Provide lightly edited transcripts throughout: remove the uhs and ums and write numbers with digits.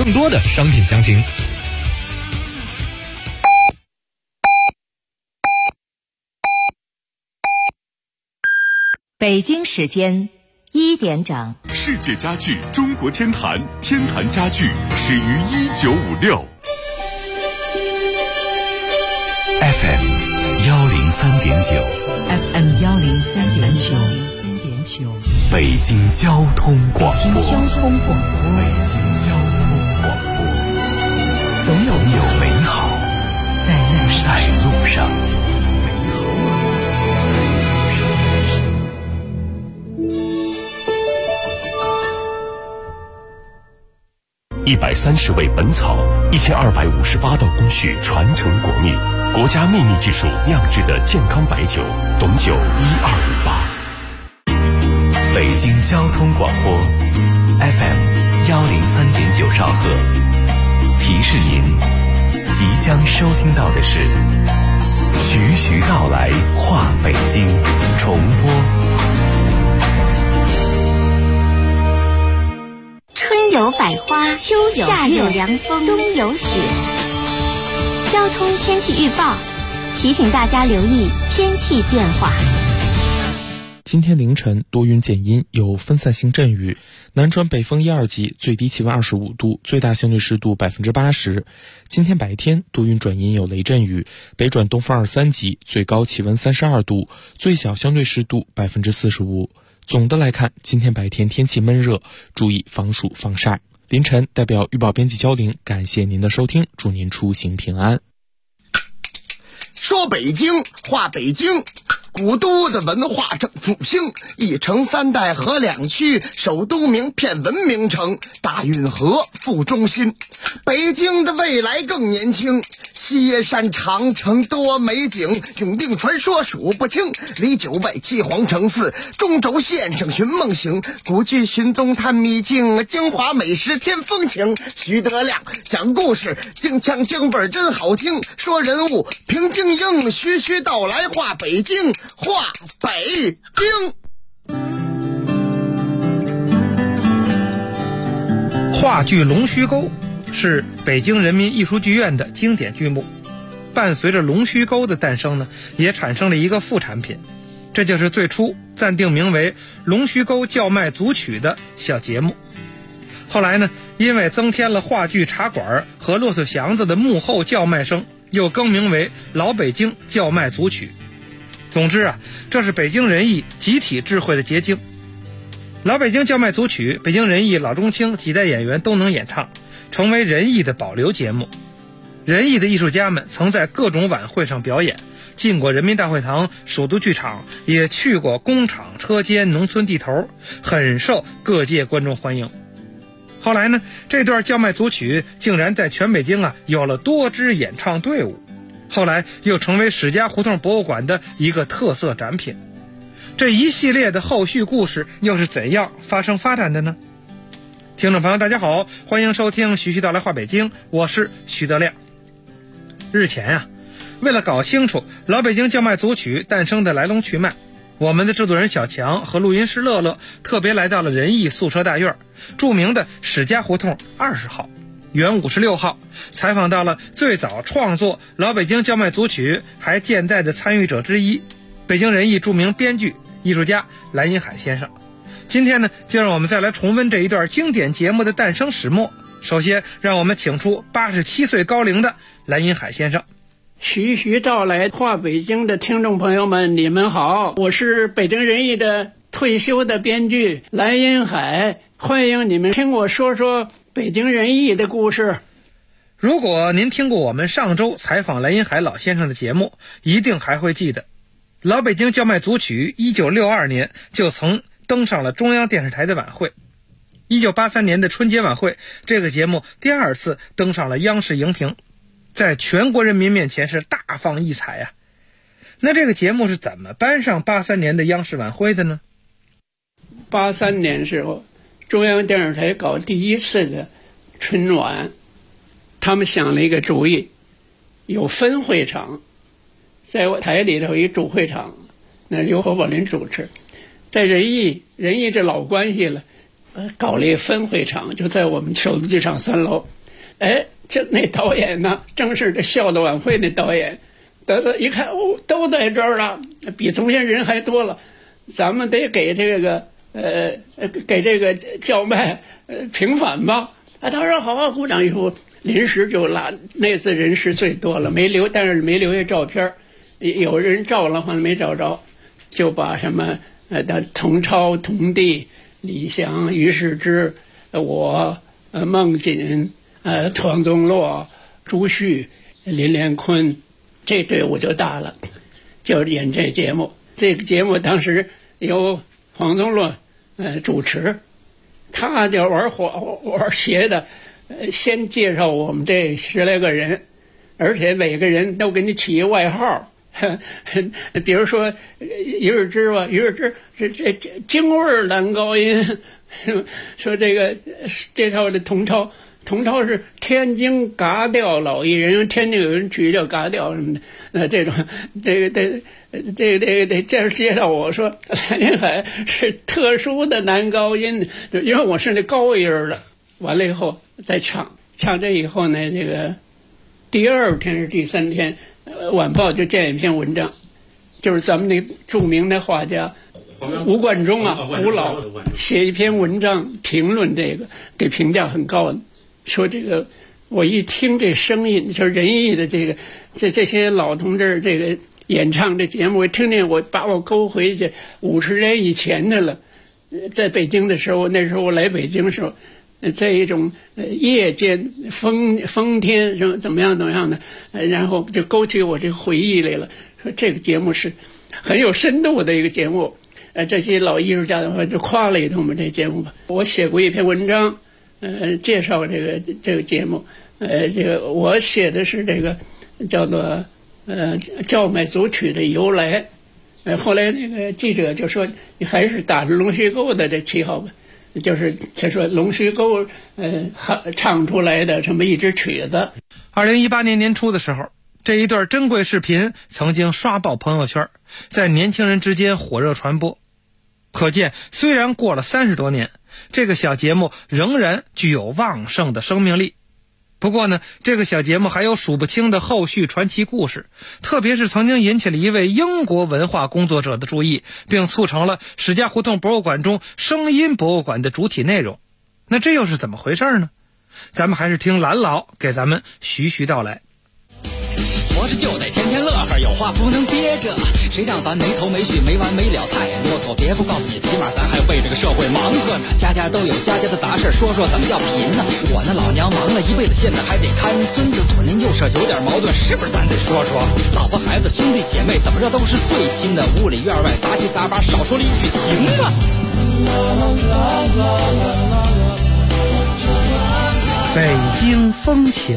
更多的商品详情。 北京时间1点整。 世界家具中国天坛，天坛家具始于1956。FM 103.9 FM 103.9， 北京交通广播。 北京交通广播。总有美好在路上。130味本草，1258道工序传承国秘，国家秘密技术酿制的健康白酒，董酒1258。北京交通广播 FM 103.9兆赫，提示您即将收听到的是徐徐道来话北京重播。 春有百花，秋有夏有凉风，冬有雪。交通天气预报提醒大家留意天气变化。 今天凌晨多云减阴，有分散性阵雨，南转北风1、2级，最低气温25度，最大相对湿度80%。今天白天多云转阴，有雷阵雨，北转东风2、3级，最高气温32度，最小相对湿度45%。总的来看，今天白天天气闷热，注意防暑防晒。凌晨代表预报编辑焦玲，感谢您的收听，祝您出行平安。 说北京话北京，古都的文化正复兴，一城三代合两区，首都名片文明城，大运河副中心。北京的未来更年轻，西山长城多美景，永定传说数不清，离九外七皇城寺，中轴线上寻梦行，古剧寻踪探秘境，京华美食添风情。徐德亮讲故事，京腔京味真好听，说人物平静应，徐徐道来话北京，话北京。 话剧《龙须沟》是北京人民艺术剧院的经典剧目，伴随着龙须沟的诞生呢，也产生了一个副产品，这就是最初暂定名为《龙须沟叫卖组曲》的小节目。后来呢，因为增添了话剧茶馆和骆驼祥子的幕后叫卖声，又更名为《老北京叫卖组曲》。总之啊，这是北京人艺集体智慧的结晶。老北京叫卖组曲，北京人艺老中青几代演员都能演唱，成为人艺的保留节目。人艺的艺术家们曾在各种晚会上表演，进过人民大会堂、首都剧场，也去过工厂、车间、农村地头，很受各界观众欢迎。后来呢，这段叫卖组曲竟然在全北京有了多支演唱队伍，后来又成为史家胡同博物馆的一个特色展品。这一系列的后续故事又是怎样发展的呢？听众朋友大家好，欢迎收听徐徐道来话北京，我是徐德亮。日前为了搞清楚老北京叫卖组曲诞生的来龙去脉，我们的制作人小强和录音师乐乐特别来到了人艺宿舍大院，著名的史家胡同20号原56号，采访到了最早创作老北京叫卖组曲还健在的参与者之一，北京人艺著名编剧艺术家蓝荫海先生。今天呢，就让我们再来重温这一段经典节目的诞生始末。首先让我们请出87岁高龄的蓝荫海先生。 徐徐道来话北京的听众朋友们，你们好，我是北京人艺的退休的编剧蓝荫海，欢迎你们听我说说北京人艺的故事。 如果您听过我们上周采访蓝荫海老先生的节目，一定还会记得老北京叫卖组曲1962年就曾登上了中央电视台的晚会。1983年的春节晚会，这个节目第二次登上了央视荧屏，在全国人民面前是大放异彩那这个节目是怎么搬上83年的央视晚会的呢 ？83年时候，中央电视台搞第一次的春晚，他们想了一个主意，有分会场，在我台里头一主会场，那由侯宝林主持，在人艺这老关系了， 搞了一个分会场，就在我们首都剧场3楼。那导演呢，正是这孝的晚会那导演，一看都在这儿了，比从前人还多了，咱们得给这个叫卖平反吧。他说好好，鼓掌以后，临时就拉，那次人是最多了，但是没留下照片，有人照了，好像没找着，就把什么童超、童弟、李翔、于世之、我、孟锦、黄宗洛、朱旭、林连坤，这队伍就大了，就演这节目。这个节目当时由黄宗洛主持，他就玩邪的，先介绍我们这10来个人，而且每个人都给你起一外号。比如说于世之吧，于世之是这京味男高音，说这个介绍的童超是天津嘎调老艺人，因为天津有人曲叫嘎调什么的，这种这样介绍我说蓝天海是特殊的男高音，因为我是那高音的。完了以后再唱这以后呢，这个第2天是第3天。晚报就建一篇文章，就是咱们那著名的画家吴冠中吴老写一篇文章评论这个，给评价很高的，说这个我一听这声音，就是仁义的这些老同志这个演唱这节目，我听见把我勾回去50年以前的了。在北京的时候，那时候我来北京的时候，在一种夜间风天怎么样的，然后就勾起我这个回忆来了。说这个节目是很有深度的一个节目，这些老艺术家的话就夸了一通我们这节目吧。我写过一篇文章，介绍这个节目，这个我写的是这个叫做叫卖组曲的由来。后来那个记者就说你还是打着龙须沟的这旗号吧。就是他说龙须沟唱出来的这么一支曲子。 2018年年初的时候，这一段珍贵视频曾经刷爆朋友圈，在年轻人之间火热传播。可见虽然过了30多年，这个小节目仍然具有旺盛的生命力。不过呢，这个小节目还有数不清的后续传奇故事，特别是曾经引起了一位英国文化工作者的注意，并促成了史家胡同博物馆中声音博物馆的主体内容。那这又是怎么回事呢？咱们还是听蓝老给咱们徐徐道来。 活着就得天天乐呵，有话不能憋着，谁让咱没头没绪没完没了太啰嗦，别不告诉你，起码咱还为这个社会忙活呢。家家都有家家的杂事，说说怎么叫贫呢？我那老娘忙了一辈子，现在还得看孙子，左邻右舍有点矛盾，是不是咱得说说？老婆孩子兄弟姐妹怎么着都是最亲的，屋里院外杂七杂八，少说了一句行吗？ 北京风情。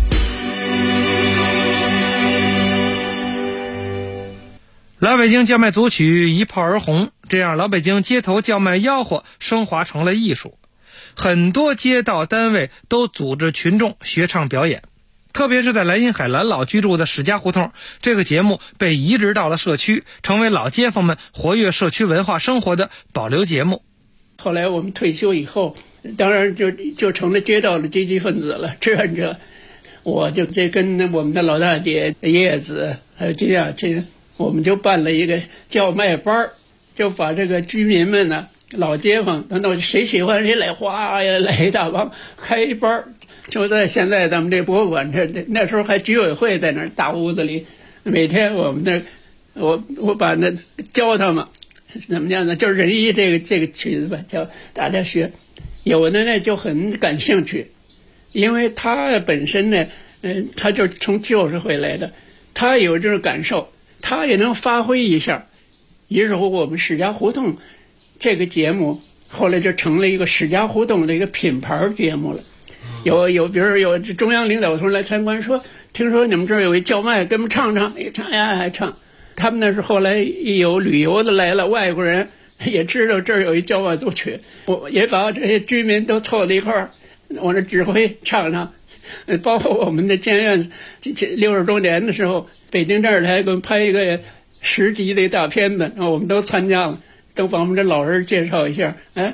老北京叫卖组曲一炮而红，这样老北京街头叫卖吆喝升华成了艺术。很多街道单位都组织群众学唱表演，特别是在蓝荫海蓝老居住的史家胡同，这个节目被移植到了社区，成为老街坊们活跃社区文化生活的保留节目。 后来我们退休以后，当然就成了街道的积极分子了，志愿者。我就跟我们的老大姐叶子还有金雅琴，我们就办了一个叫卖班，就把这个居民们呢，老街坊等等，谁喜欢谁来，哗呀来一大帮，开一班，就在现在咱们这博物馆那时候还居委会在那大屋子里，每天我们我把那教他们怎么样呢？就是仁义这个曲子吧，叫大家学，有的呢就很感兴趣，因为他本身呢，他就从旧社会来的，他有这种感受。他也能发挥一下，于是乎我们史家胡同这个节目后来就成了一个史家胡同的一个品牌节目了。有比如有中央领导层来参观，说听说你们这儿有一叫卖，给我们唱唱，唱呀还唱。他们那是后来一有旅游的来了，外国人也知道这儿有一叫卖组曲，我也把这些居民都凑在一块儿，我这指挥唱唱。包括我们的监院60周年的时候，北京电视台给我们拍一个10集的大片子，然后我们都参加了，都把我们这老人介绍一下。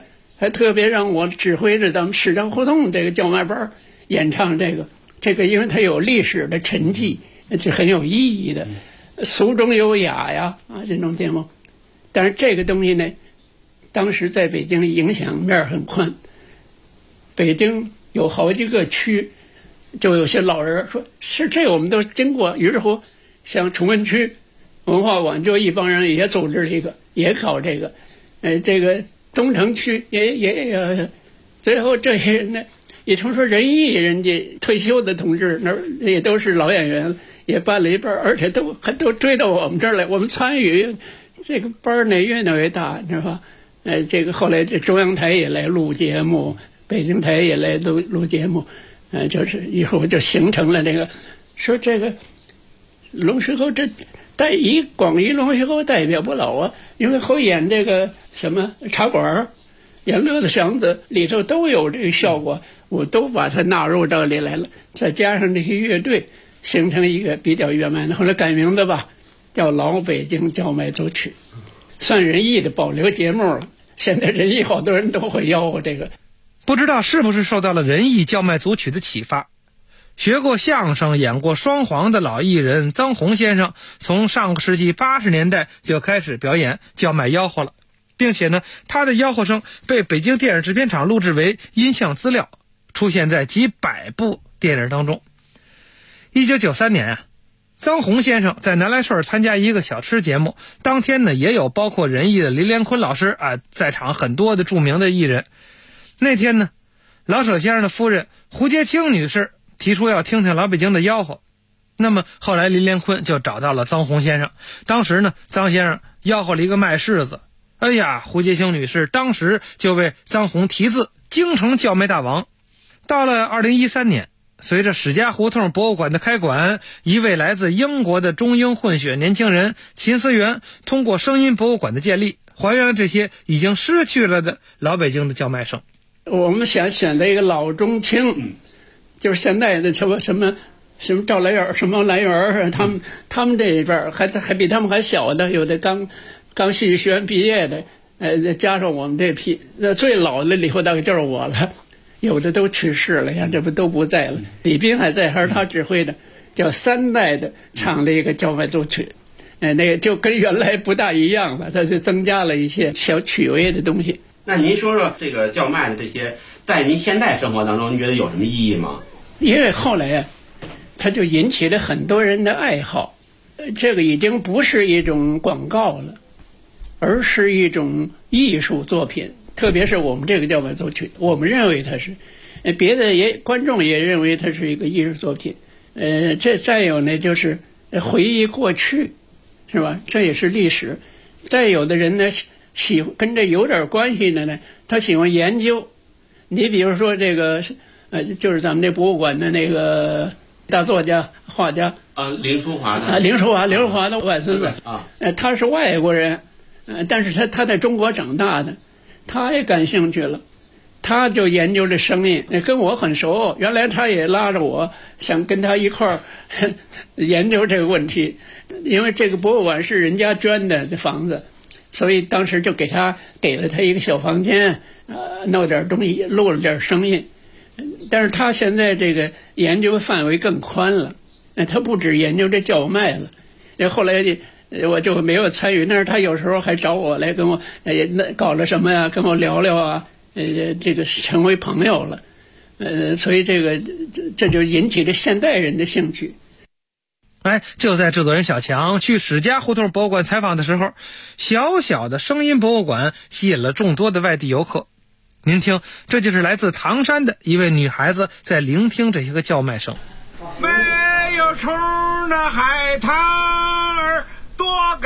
还特别让我指挥着咱们市场胡同这个叫卖班演唱这个，因为它有历史的沉寂，是很有意义的，俗中有雅呀这种节目。但是这个东西呢，当时在北京影响面很宽，北京有好几个区，就有些老人说是这我们都经过，于是乎像崇文区文化馆就一帮人也组织了一个，也搞这个，这个东城区也，最后这些人呢，也听说仁义人家退休的同志那也都是老演员，也办了一班，而且还都追到我们这儿来，我们参与这个班呢越闹越大，你知道吧？这个后来这中央台也来录节目，北京台也来录节目，就是以后就形成了这个，说这个龙须沟这广义龙须沟代表不了啊，因为后演这个什么茶馆、演乐的祥子里头都有这个效果，我都把它纳入这里来了，再加上这些乐队，形成一个比较圆满的。后来改名字吧，叫老北京叫卖组曲，算仁义的保留节目了。现在仁义好多人都会吆喝这个， 不知道是不是受到了仁义叫卖组曲的启发。学过相声、演过双簧的老艺人曾洪先生，从上个世纪80年代就开始表演叫卖吆喝了，并且呢，他的吆喝声被北京电影制片厂录制为音像资料，出现在几百部电影当中。1993年曾洪先生在南来顺参加一个小吃节目，当天呢也有包括仁义的黎连坤老师在场，很多的著名的艺人。那天呢，老舍先生的夫人胡洁清女士提出要听听老北京的吆喝，那么后来黎连坤就找到了曾洪先生，当时呢曾先生吆喝了一个卖柿子，胡洁清女士当时就为曾洪题字京城叫卖大王。到了2013年，随着史家胡同博物馆的开馆，一位来自英国的中英混血年轻人秦思源通过声音博物馆的建立，还原了这些已经失去了的老北京的叫卖声。 我们想选择一个老中青，就是现在的什么赵来元、什么来元，他们这一辈还比他们还小的，有的刚戏剧学院毕业的，加上我们这批，那最老的里头大概就是我了，有的都去世了，像这不都不在了。李斌还在，还是他指挥的，叫3代的唱的一个叫卖组曲，那个就跟原来不大一样了，他就增加了一些小趣味的东西。 那您说说这个叫卖的这些，在您现在生活当中，您觉得有什么意义吗？ 因为后来它就引起了很多人的爱好，这个已经不是一种广告了，而是一种艺术作品。特别是我们这个叫卖组曲，我们认为它是，别的观众也认为它是一个艺术作品。这再有呢，就是回忆过去，是吧？这也是历史。再有的人呢，跟这有点关系的呢，他喜欢研究。你比如说这个，就是咱们这博物馆的那个大作家、画家林淑华的林淑华的外孙子他是外国人，但是他在中国长大的，他也感兴趣了，他就研究这声音，跟我很熟。原来他也拉着我，想跟他一块儿研究这个问题，因为这个博物馆是人家捐的这房子，所以当时就给了他一个小房间，弄点东西，录了点声音。但是他现在这个研究范围更宽了，他不止研究这叫卖了。后来我就没有参与，但是他有时候还找我来跟我搞了什么呀，跟我聊聊啊，这个成为朋友了。所以这就引起了现代人的兴趣。 就在制作人小强去史家胡同博物馆采访的时候，小小的声音博物馆吸引了众多的外地游客。您听，这就是来自唐山的一位女孩子在聆听这些个叫卖声。 没有虫的海棠儿多给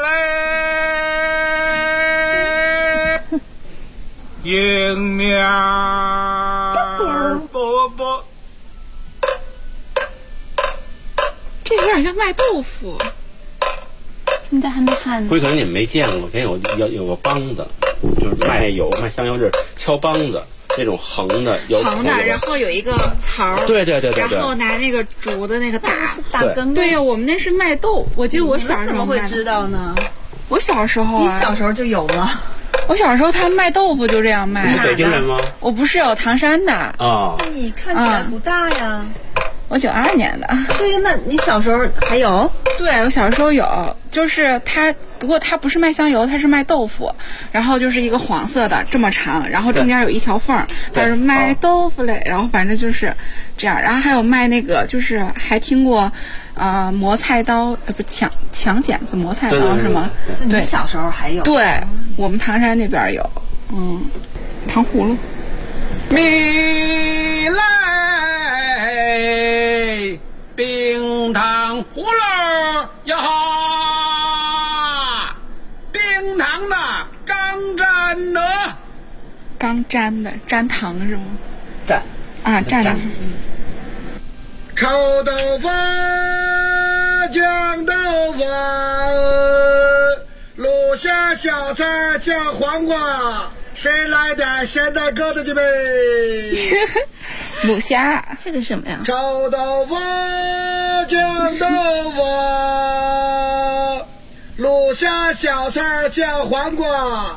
嘞，迎面啵。 这有点像卖豆腐。你咋还没看呢？ 可能你们没见过，前有个梆子，就是卖香油，就是敲梆子那种横的， 然后有一个槽， 对， 然后拿那个竹的那个打根。 对呀，我们那是卖豆。我记得我小时候怎么会知道呢？ 我小时候你小时候就有吗？ 我小时候他卖豆腐就这样卖。 你是北京人吗？ 我不是，我唐山的。 啊， 那你看起来不大呀。 我92年的。 对呀，那你小时候还有？ 对，我小时候有，就是它，不过它不是卖香油，它是卖豆腐，然后就是一个黄色的这么长，然后中间有一条缝，它是卖豆腐嘞，然后反正就是这样，然后还有卖那个，就是还听过，磨菜刀，不抢剪子磨菜刀是吗？ 对，你小时候还有？ 对，我们唐山那边有，糖葫芦， 米来冰糖葫芦呀哈，冰糖的刚粘的， 刚粘的粘糖是吗？ 粘啊，粘。 臭豆腐酱豆腐，卤虾小菜酱黄瓜，谁来点咸蛋疙瘩去呗？ 卤虾， 这个什么呀？ 臭豆腐酱豆腐，卤虾小菜酱黄瓜。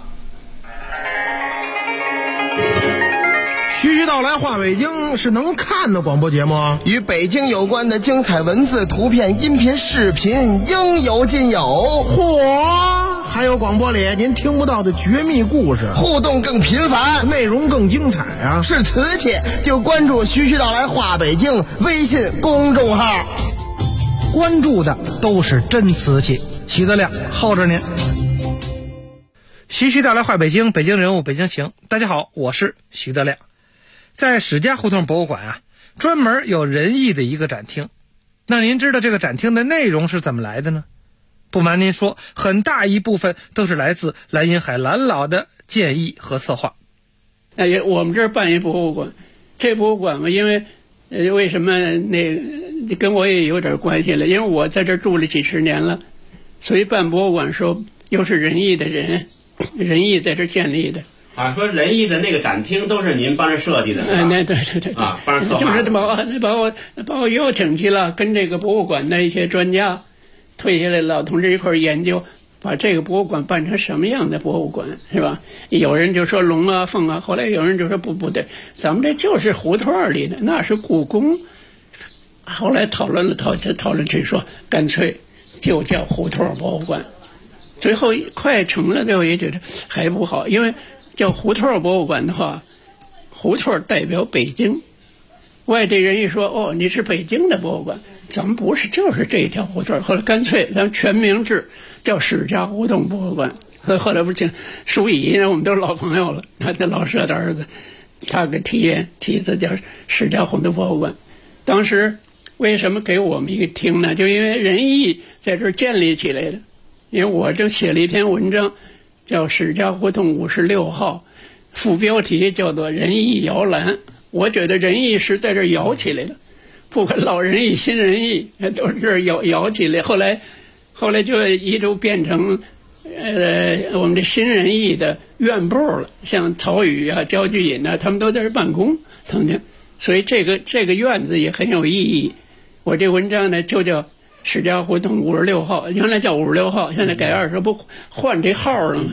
徐徐道来话北京是能看的广播节目， 与北京有关的精彩文字、图片、音频、视频应有尽有。 嚯！还有广播里您听不到的绝密故事， 互动更频繁， 内容更精彩啊！ 是瓷器就关注徐徐道来话北京微信公众号， 关注的都是真瓷器。徐德亮候着您。 徐徐道来话北京，北京人物，北京情。大家好，我是徐德亮。在史家胡同博物馆啊，专门有仁义的一个展厅。那您知道这个展厅的内容是怎么来的呢？不瞒您说，很大一部分都是来自蓝银海蓝老的建议和策划。 我们这儿办一博物馆，这博物馆嘛，因为为什么跟我也有点关系了，因为我在这儿住了几十年了，所以办博物馆的时候又是仁义的人，仁义在这建立的。 啊，说仁义的那个展厅都是您帮着设计的， 对啊，帮着策划， 就是把我邀请去了，跟这个博物馆的一些专家，退下来老同志一块儿研究，把这个博物馆办成什么样的博物馆，是吧？有人就说龙啊凤啊，后来有人就说不对，咱们这就是胡同里的，那是故宫。后来讨论去说，干脆就叫胡同博物馆。最后快成了，最后也觉得还不好，因为叫胡同博物馆的话，胡同代表北京，外地人一说哦，你是北京的博物馆，咱们不是，就是这一条胡同。后来干脆咱们全名制叫史家胡同博物馆。后来不是舒乙，我们都是老朋友了，他的老舍的儿子，他给题字叫史家胡同博物馆。当时为什么给我们一个厅呢？就因为仁义在这儿建立起来的，因为我就写了一篇文章叫史家胡同56号，副标题叫做仁义摇篮。我觉得仁义是在这儿摇起来的，不管老仁义新仁义都是这儿摇起来。后来就一度变成我们的新仁义的院部了，像曹禺啊、焦菊隐啊，他们都在这儿办公曾经，所以这个院子也很有意义。我这文章呢就叫史家胡同56号，原来叫56号，现在改20，不换这号了吗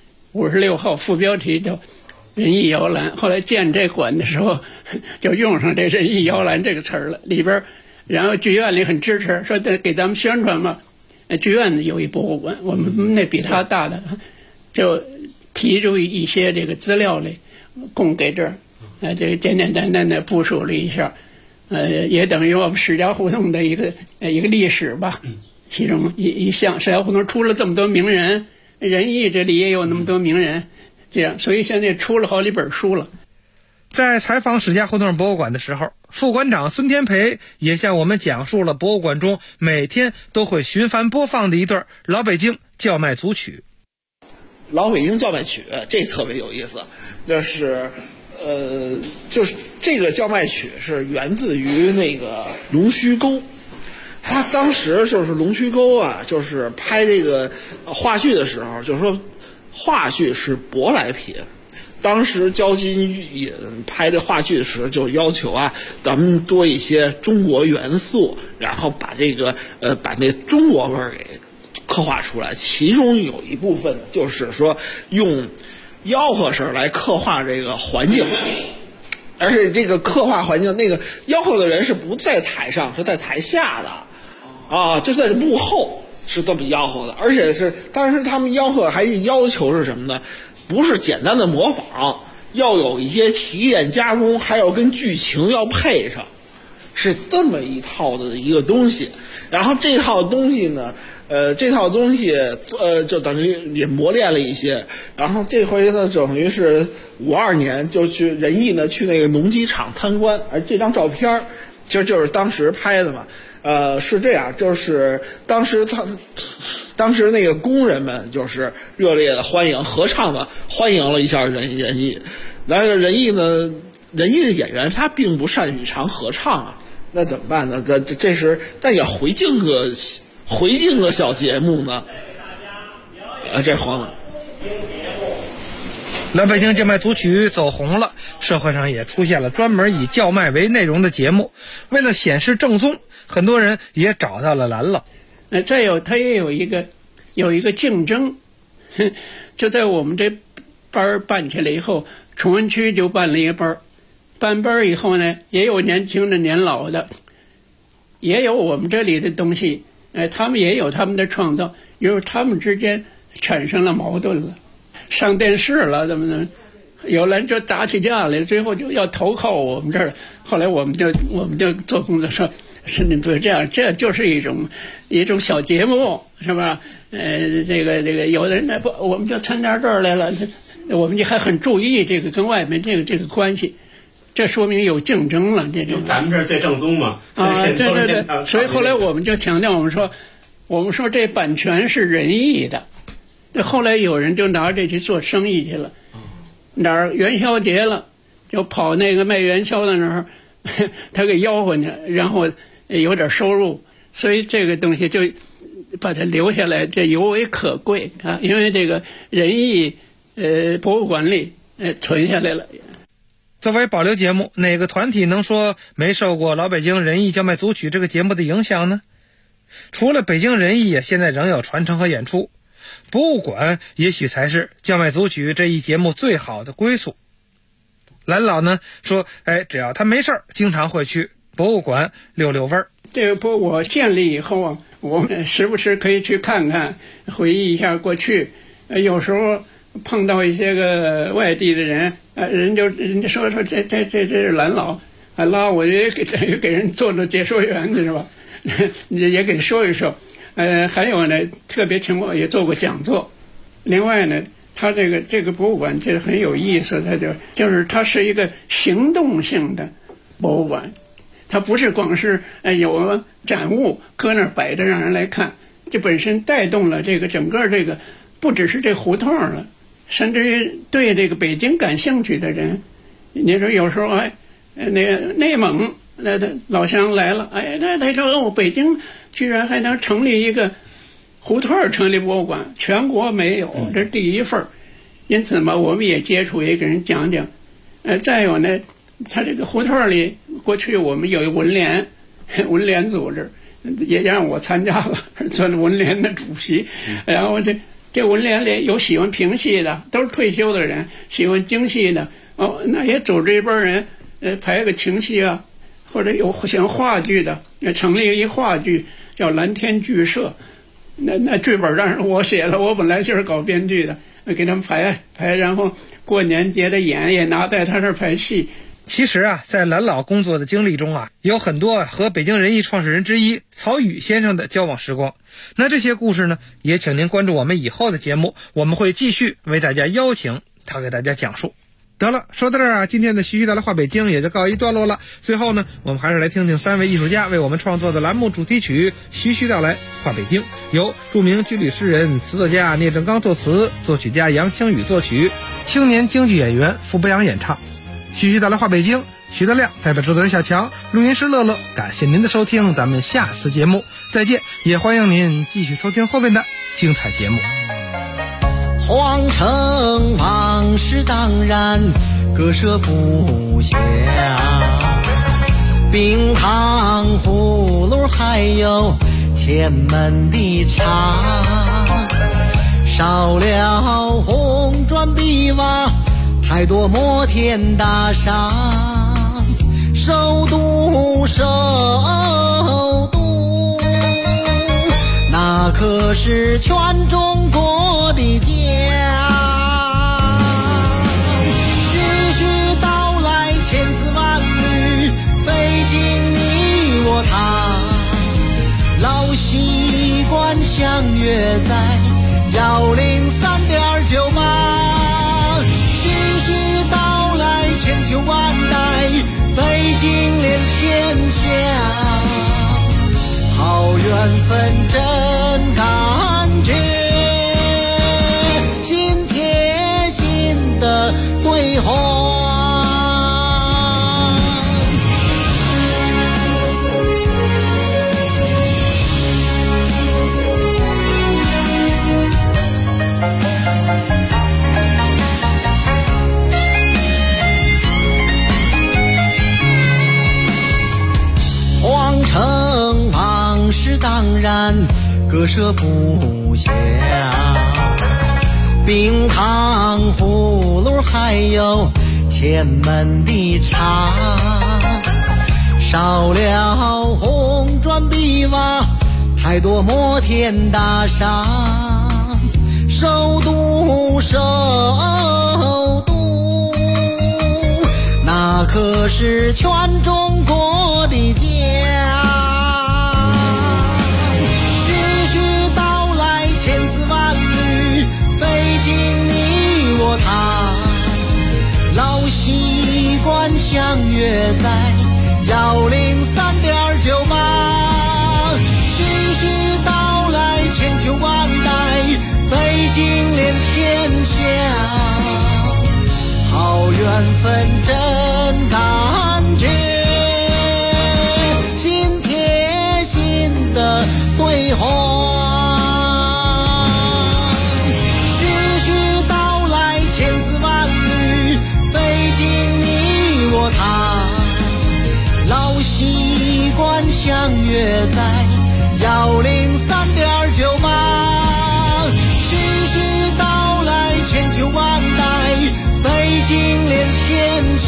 ？56号副标题叫仁义摇篮。后来建这馆的时候就用上这仁义摇篮这个词儿了，里边然后剧院里很支持，说得给咱们宣传嘛。剧院有一博物馆，我们那比他大的，就提出一些这个资料来供给这儿，这简简单单的部署了一下，也等于我们史家胡同的一个历史吧，其中一项。史家胡同出了这么多名人，仁义这里也有那么多名人，这样，所以现在出了好几本书了。 在采访史家胡同博物馆的时候，副馆长孙天培也向我们讲述了博物馆中每天都会循环播放的一段老北京叫卖组曲。 老北京叫卖曲这特别有意思，就是这个叫卖曲是源自于那个龙须沟。他当时就是龙须沟啊，就是拍这个话剧的时候，就是说话剧是舶来品。当时焦金隐拍这话剧的时候就要求啊，咱们多一些中国元素，然后把那中国味儿给刻画出来。其中有一部分就是说用吆喝声来刻画这个环境，而且这个刻画环境，那个吆喝的人是不在台上，是在台下的，啊，就在幕后是这么吆喝的，而且是当时他们吆喝还要求是什么呢？不是简单的模仿，要有一些提炼加工，还要跟剧情要配上，是这么一套的一个东西。然后这套东西呢，就等于也磨练了一些。然后这回呢，等于是52年就去仁义呢去那个农机厂参观，而这张照片就是当时拍的嘛。是这样，就是当时那个工人们就是热烈的欢迎，合唱的欢迎了一下仁义。但是仁义的演员他并不善于唱合唱啊，那怎么办呢？这时但也回敬个小节目呢。这黄了。 老北京叫卖组曲走红了，社会上也出现了专门以叫卖为内容的节目。为了显示正宗，很多人也找到了蓝老。 再有，他也有一个竞争，就在我们这班办起来以后，崇文区就办了一个班，办班以后呢，也有年轻的年老的，也有我们这里的东西，他们也有他们的创造，因为他们之间产生了矛盾了，上电视了，怎么有人就打起架来，最后就要投靠我们这儿。后来我们就做工作说，是你不是这样，这就是一种小节目，是吧？这个有的人呢不，我们就参加这儿来了，我们就还很注意这个跟外面这个关系，这说明有竞争了。这咱们这儿最正宗嘛。 啊，对，所以后来我们就强调，我们说这版权是仁义的。这后来有人就拿这去做生意去了，哪儿元宵节了，就跑那个卖元宵的那儿，他给吆喝去，然后有点收入，所以这个东西就把它留下来，这尤为可贵啊！因为这个仁义博物馆里存下来了。 作为保留节目，哪个团体能说没受过老北京仁义叫卖组曲这个节目的影响呢？除了北京仁义，现在仍有传承和演出。博物馆也许才是叫卖组曲这一节目最好的归宿。蓝老呢说，只要他没事儿，经常会去博物馆溜溜弯儿。 这个博物建立以后啊，我们时不时可以去看看，回忆一下过去。有时候碰到一些个外地的人，人家说这是蓝老，拉我也给人做解说员是吧？也给说一说。还有呢，特别情况也做过讲座。另外呢，它这个博物馆这很有意思，就是它是一个行动性的博物馆，它不是光是有展物搁那儿摆着让人来看，这本身带动了这个整个这个不只是这胡同了，甚至于对这个北京感兴趣的人，你说有时候内蒙那老乡来了，那他说北京居然还能成立一个胡同成立博物馆，全国没有，这是第一份。因此嘛，我们也接触，也给人讲讲。再有呢，他这个胡同里过去我们有文联组织，也让我参加了，做了文联的主席。然后这文联里有喜欢评戏的，都是退休的人，喜欢京戏的，那也组织一帮人，排个情戏啊，或者有喜欢话剧的，成立一话剧叫蓝天剧社。那剧本当然我写了，我本来就是搞编剧的，给他们排，然后过年节的演也拿在他这儿排戏。 其实啊，在蓝老工作的经历中啊，有很多和北京仁义创始人之一曹禺先生的交往时光。那这些故事呢，也请您关注我们以后的节目，我们会继续为大家邀请他给大家讲述。得了，说到这儿啊，今天的徐徐道来话北京也就告一段落了。最后呢，我们还是来听听3位艺术家为我们创作的栏目主题曲《徐徐道来话北京》，由著名军旅诗人、词作家聂正刚作词，作曲家杨清宇作曲，青年京剧演员傅博阳演唱。徐徐道来话北京，徐德亮代表制作人小强，录音师乐乐，感谢您的收听，咱们下次节目再见，也欢迎您继续收听后面的精彩节目。 皇城往事当然割舍不下，冰糖葫芦还有前门的茶，少了红妆砖碧瓦，太多摩天大厦。首都，首都，那可是全中国的家。徐徐道来千丝万缕，北京你我他，老习惯相约在103.98。徐徐道来千秋万代，北京连天下，好缘分真感觉，心贴心的对话。皇城往事当然割舍不下，冰糖葫芦还有前门的茶，少了红砖碧瓦，太多摩天大厦。首都，首都，那可是全中国的家。徐徐道来千丝万缕，北京你我他，老习惯相约在103.98。徐徐道来千秋万代，北京连天下，好缘分真感觉，心贴心的对话。徐徐道来千丝万缕，北京你我他，老习惯相约在103.98。千秋万代，北京连天下，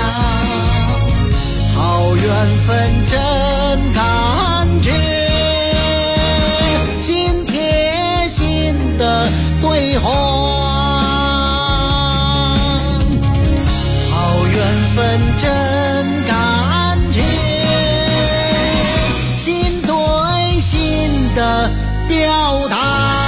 好缘分真感觉，心贴心的对话。好缘分真感觉，心对心的表达。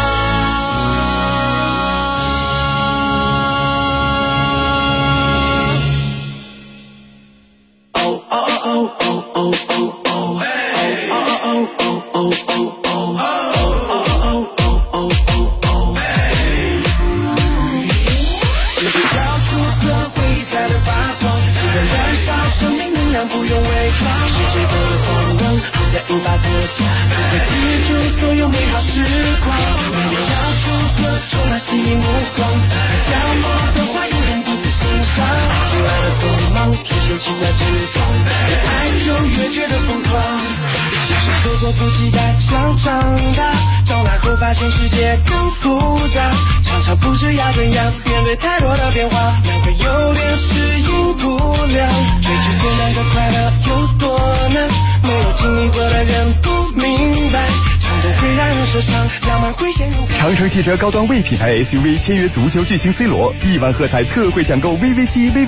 不用伪装，是节奏的狂妄，不再无法自洽，不会记住所有美好时光，没有要出色，充满吸引目光，在角落的话有人独自欣赏，亲爱的匆忙，出现奇怪症状，越爱就越觉得疯狂，小时候迫不及待想长大，长大后发现世界更复杂，常常不知要怎样面对太多的变化，难怪有点适应不了，追求简单的快乐有多难，没有经历过的人不明白，冲动会让人受伤，浪漫会陷入。 长城汽车高端 V 品牌 SUV 签约足球巨星 C 罗，1万喝彩特惠抢购 VV7